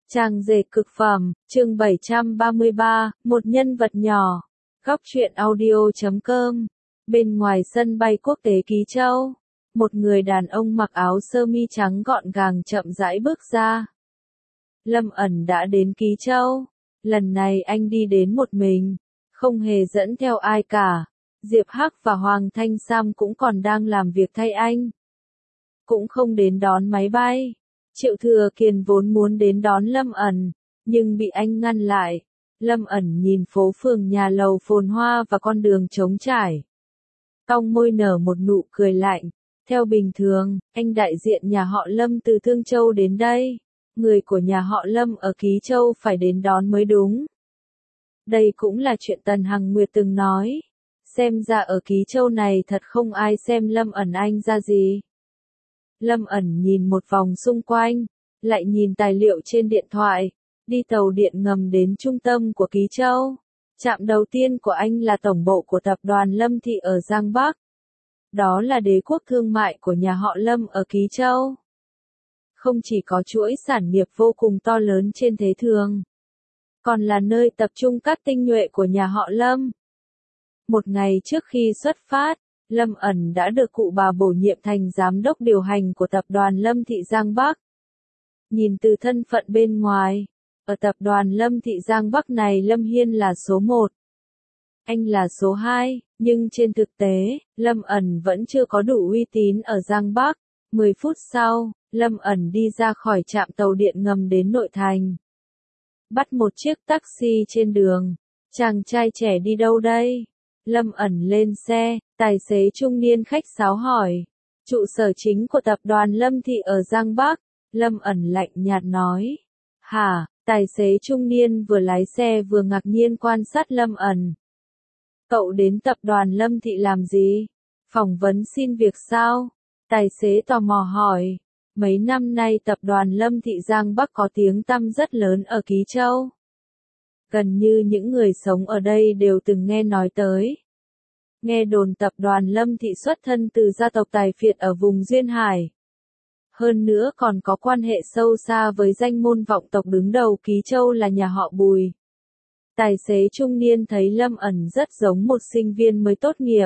Trang dệt cực phẩm, chương 733, một nhân vật nhỏ. Góc truyện audio.com. Bên ngoài sân bay quốc tế Ký Châu, một người đàn ông mặc áo sơ mi trắng gọn gàng chậm rãi bước ra. Lâm ẩn đã đến Ký Châu. Lần này anh đi đến một mình, không hề dẫn theo ai cả. Diệp Hắc và Hoàng Thanh Sam cũng còn đang làm việc thay anh. Cũng không đến đón máy bay. Triệu Thừa Kiền vốn muốn đến đón Lâm ẩn, nhưng bị anh ngăn lại. Lâm ẩn nhìn phố phường nhà lầu phồn hoa và con đường trống trải. Cong môi nở một nụ cười lạnh. Theo bình thường, anh đại diện nhà họ Lâm từ Thương Châu đến đây. Người của nhà họ Lâm ở Ký Châu phải đến đón mới đúng. Đây cũng là chuyện Tần Hằng Nguyệt từng nói. Xem ra ở Ký Châu này thật không ai xem Lâm ẩn anh ra gì. Lâm ẩn nhìn một vòng xung quanh, lại nhìn tài liệu trên điện thoại, đi tàu điện ngầm đến trung tâm của Ký Châu. Trạm đầu tiên của anh là tổng bộ của tập đoàn Lâm Thị ở Giang Bắc. Đó là đế quốc thương mại của nhà họ Lâm ở Ký Châu. Không chỉ có chuỗi sản nghiệp vô cùng to lớn trên thế thường, còn là nơi tập trung các tinh nhuệ của nhà họ Lâm. Một ngày trước khi xuất phát, Lâm ẩn đã được cụ bà bổ nhiệm thành giám đốc điều hành của tập đoàn Lâm Thị Giang Bắc. Nhìn từ thân phận bên ngoài, ở tập đoàn Lâm Thị Giang Bắc này Lâm Hiên là số 1. Anh là số 2, nhưng trên thực tế, Lâm ẩn vẫn chưa có đủ uy tín ở Giang Bắc. 10 phút sau, Lâm ẩn đi ra khỏi trạm tàu điện ngầm đến nội thành. Bắt một chiếc taxi trên đường. Chàng trai trẻ đi đâu đây? Lâm ẩn lên xe, tài xế trung niên khách sáo hỏi. Trụ sở chính của tập đoàn Lâm Thị ở Giang Bắc. Lâm ẩn lạnh nhạt nói. Hả? Tài xế trung niên vừa lái xe vừa ngạc nhiên quan sát Lâm ẩn. Cậu đến tập đoàn Lâm Thị làm gì? Phỏng vấn xin việc sao? Tài xế tò mò hỏi. Mấy năm nay tập đoàn Lâm Thị Giang Bắc có tiếng tăm rất lớn ở Ký Châu. Gần như những người sống ở đây đều từng nghe nói tới. Nghe đồn tập đoàn Lâm Thị xuất thân từ gia tộc Tài Phiệt ở vùng Duyên Hải. Hơn nữa còn có quan hệ sâu xa với danh môn vọng tộc đứng đầu Ký Châu là nhà họ Bùi. Tài xế trung niên thấy Lâm ẩn rất giống một sinh viên mới tốt nghiệp.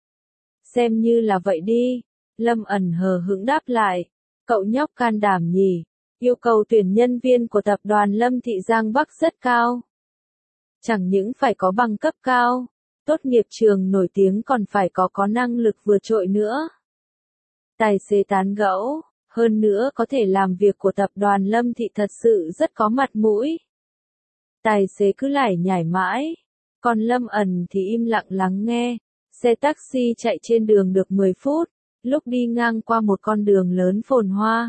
Xem như là vậy đi. Lâm ẩn hờ hững đáp lại. Cậu nhóc can đảm nhỉ. Yêu cầu tuyển nhân viên của tập đoàn Lâm Thị Giang Bắc rất cao. Chẳng những phải có bằng cấp cao, tốt nghiệp trường nổi tiếng còn phải có năng lực vượt trội nữa. Tài xế tán gẫu, hơn nữa có thể làm việc của tập đoàn Lâm Thị thật sự rất có mặt mũi. Tài xế cứ lải nhải mãi, còn Lâm ẩn thì im lặng lắng nghe. Xe taxi chạy trên đường được 10 phút, lúc đi ngang qua một con đường lớn phồn hoa.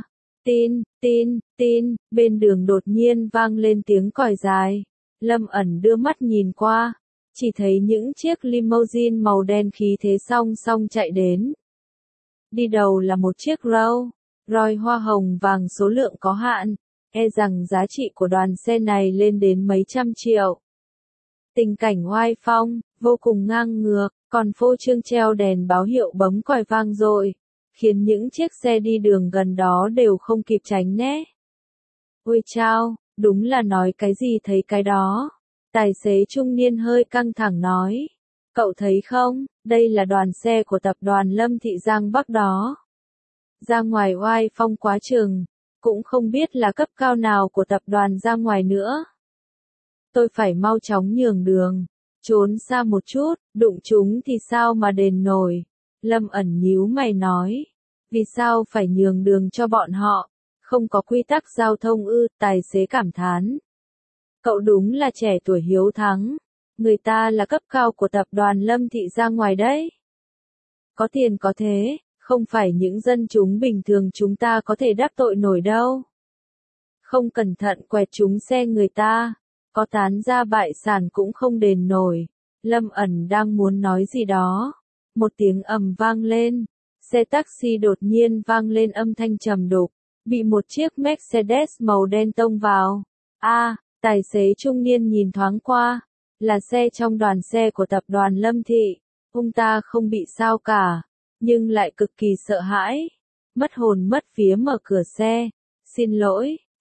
Tin, bên đường đột nhiên vang lên tiếng còi dài. Lâm ẩn đưa mắt nhìn qua, chỉ thấy những chiếc limousine màu đen khí thế song song chạy đến. Đi đầu là một chiếc Rolls Royce hoa hồng vàng số lượng có hạn, e rằng giá trị của đoàn xe này lên đến mấy trăm triệu. Tình cảnh oai phong, vô cùng ngang ngược, còn phô trương treo đèn báo hiệu bấm còi vang dội, khiến những chiếc xe đi đường gần đó đều không kịp tránh né. Ôi chao, đúng là nói cái gì thấy cái đó. Tài xế trung niên hơi căng thẳng nói. Cậu thấy không, đây là đoàn xe của tập đoàn Lâm Thị Giang Bắc đó. Ra ngoài oai phong quá chừng, cũng không biết là cấp cao nào của tập đoàn ra ngoài nữa. Tôi phải mau chóng nhường đường, trốn xa một chút, đụng chúng thì sao mà đền nổi. Lâm ẩn nhíu mày nói. Vì sao phải nhường đường cho bọn họ? Không có quy tắc giao thông ư? Tài xế cảm thán. Cậu đúng là trẻ tuổi hiếu thắng. Người ta là cấp cao của tập đoàn Lâm Thị ra ngoài đấy. Có tiền có thế, không phải những dân chúng bình thường chúng ta có thể đắc tội nổi đâu. Không cẩn thận quẹt trúng xe người ta, có tán ra bại sản cũng không đền nổi. Lâm ẩn đang muốn nói gì đó. Một tiếng ầm vang lên. Xe taxi đột nhiên vang lên âm thanh trầm đục, bị một chiếc Mercedes màu đen tông vào. Tài xế trung niên nhìn thoáng qua, là xe trong đoàn xe của tập đoàn Lâm Thị. Ông ta không bị sao cả, nhưng lại cực kỳ sợ hãi. Mất hồn mất vía mở cửa xe. Xin lỗi,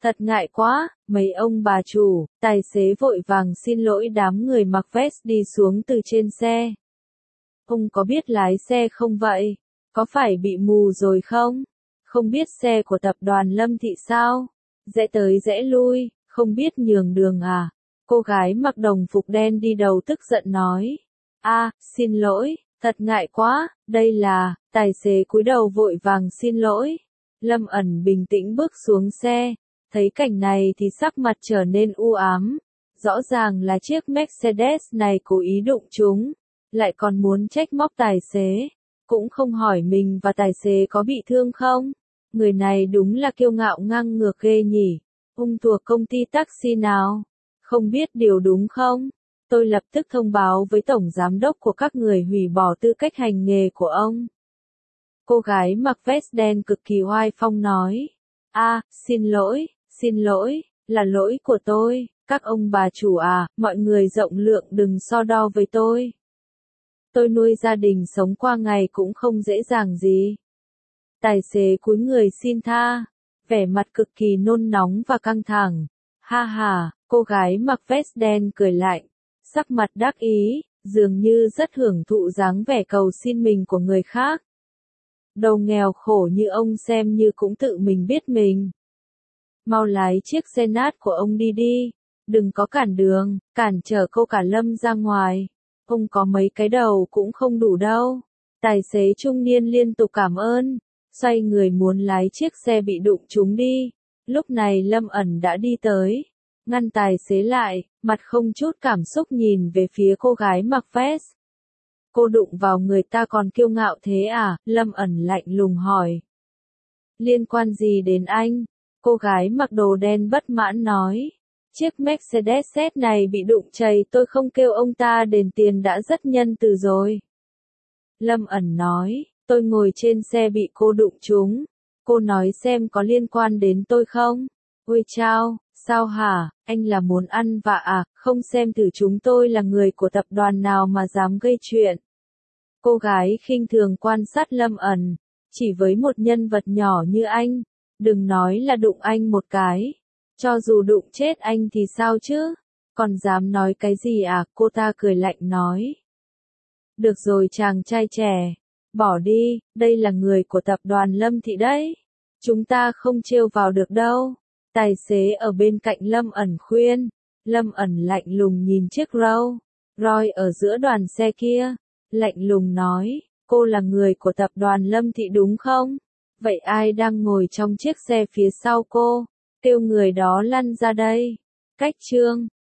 Thật ngại quá, mấy ông bà chủ, tài xế vội vàng xin lỗi đám người mặc vest đi xuống từ trên xe. Ông có biết lái xe không vậy? Có phải bị mù rồi không? Không biết xe của tập đoàn Lâm Thị sao? Rẽ tới rẽ lui, không biết nhường đường à? Cô gái mặc đồng phục đen đi đầu tức giận nói. Xin lỗi, thật ngại quá, đây là, tài xế cúi đầu vội vàng xin lỗi. Lâm ẩn bình tĩnh bước xuống xe, thấy cảnh này thì sắc mặt trở nên u ám. Rõ ràng là chiếc Mercedes này cố ý đụng chúng, lại còn muốn trách móc tài xế, cũng không hỏi mình và tài xế có bị thương không. Người này đúng là kiêu ngạo ngang ngược ghê nhỉ. Ông thuộc công ty taxi nào? Không biết điều đúng không? Tôi lập tức thông báo với tổng giám đốc của các người hủy bỏ tư cách hành nghề của ông. Cô gái mặc vest đen cực kỳ oai phong nói. Xin lỗi, là lỗi của tôi, các ông bà chủ mọi người rộng lượng đừng so đo với tôi. Tôi nuôi gia đình sống qua ngày cũng không dễ dàng gì. Tài xế cúi người xin tha, vẻ mặt cực kỳ nôn nóng và căng thẳng. Ha ha, cô gái mặc vest đen cười lạnh, sắc mặt đắc ý, dường như rất hưởng thụ dáng vẻ cầu xin mình của người khác. Đầu nghèo khổ như ông xem như cũng tự mình biết mình. Mau lái chiếc xe nát của ông đi đi, đừng có cản đường, cản trở cô cả Lâm ra ngoài. Ông có mấy cái đầu cũng không đủ đâu. Tài xế trung niên liên tục cảm ơn, xoay người muốn lái chiếc xe bị đụng trúng đi. Lúc này Lâm ẩn đã đi tới, ngăn tài xế lại, mặt không chút cảm xúc nhìn về phía cô gái mặc vest. Cô đụng vào người ta còn kiêu ngạo thế à? Lâm ẩn lạnh lùng hỏi. Liên quan gì đến anh? Cô gái mặc đồ đen bất mãn nói. Chiếc Mercedes này bị đụng chày, tôi không kêu ông ta đền tiền đã rất nhân từ rồi. Lâm ẩn nói, tôi ngồi trên xe bị cô đụng trúng. Cô nói xem có liên quan đến tôi không? Ôi chao, sao hả, anh là muốn ăn vạ à, không xem thử chúng tôi là người của tập đoàn nào mà dám gây chuyện. Cô gái khinh thường quan sát Lâm ẩn, chỉ với một nhân vật nhỏ như anh, đừng nói là đụng anh một cái. Cho dù đụng chết anh thì sao chứ? Còn dám nói cái gì à? Cô ta cười lạnh nói. Được rồi chàng trai trẻ, bỏ đi, đây là người của tập đoàn Lâm Thị đấy. Chúng ta không trêu vào được đâu. Tài xế ở bên cạnh Lâm ẩn khuyên. Lâm ẩn lạnh lùng nhìn chiếc Rolls Royce ở giữa đoàn xe kia. Lạnh lùng nói, cô là người của tập đoàn Lâm Thị đúng không? Vậy ai đang ngồi trong chiếc xe phía sau cô? Kêu người đó lăn ra đây. Cách chương